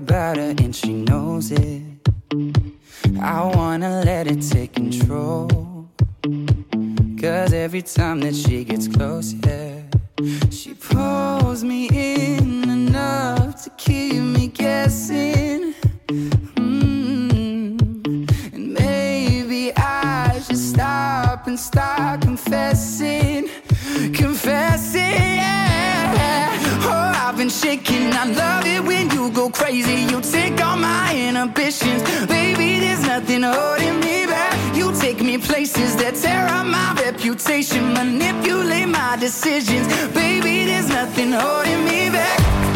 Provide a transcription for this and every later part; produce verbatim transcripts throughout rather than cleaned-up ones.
about her and she knows it. I wanna let it take control, 'cause every time that she gets close, yeah, she pulls me in enough to keep me guessing. mm. And maybe I should stop and start confessing. Confessing, yeah. Oh, I've been shaking. I love it when you go crazy. You take all my inhibitions. Baby, there's nothing holding me back. You take me places that tear up my reputation, manipulate my decisions. Baby, there's nothing holding me back.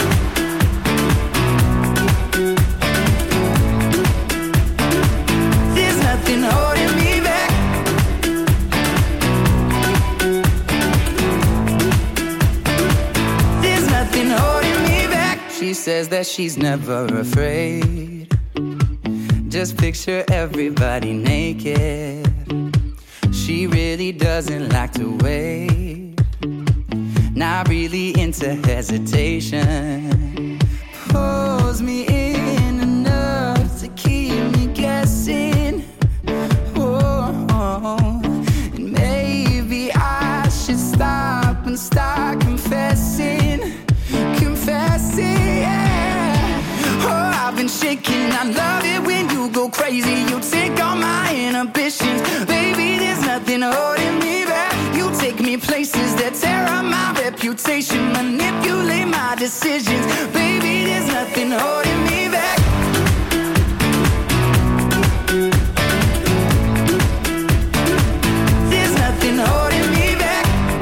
There's nothing holding me back. There's nothing holding me back. She says that she's never afraid. Just picture everybody naked. She really doesn't like to wait. Not really into hesitation. Pulls me in enough to keep me guessing. Oh, and maybe I should stop and start confessing. Confessing, yeah. Oh, I've been shaking. I love it when you go crazy. You take all my inhibitions. Baby, there's nothing holding me back. You take me places that tear up my reputation, manipulate my decisions. Baby, there's nothing holding me back. There's nothing holding me back.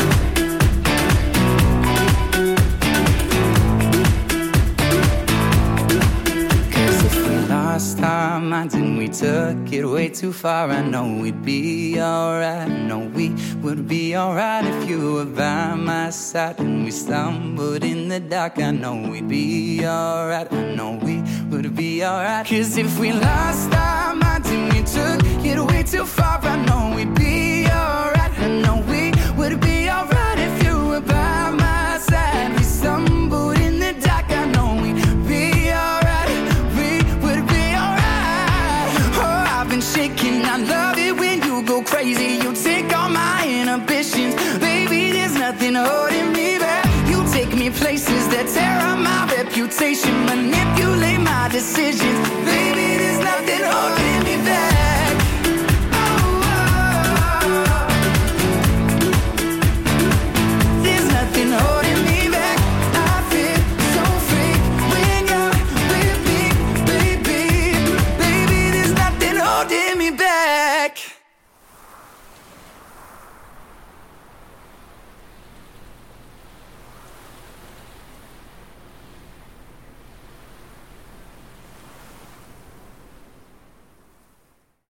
Lost our minds and we took it way too far. I know we'd be alright. I know we would be alright if you were by my side. And we stumbled in the dark. I know we'd be alright. I know we would be alright. 'Cause if we lost our minds and we took it way too far, I know we'd be alright. I know we would be alright if you were by my side. We stumbled in the dark. I know we'd be alright. Shaking, I love it when you go crazy. You take all my inhibitions. Baby, there's nothing holding me back. You take me places that tear up my reputation, manipulate my decisions. Baby, there's nothing holding me back. Oh, oh. There's nothing holding me back. I feel so free when you're with me, baby. Baby, there's nothing holding me back.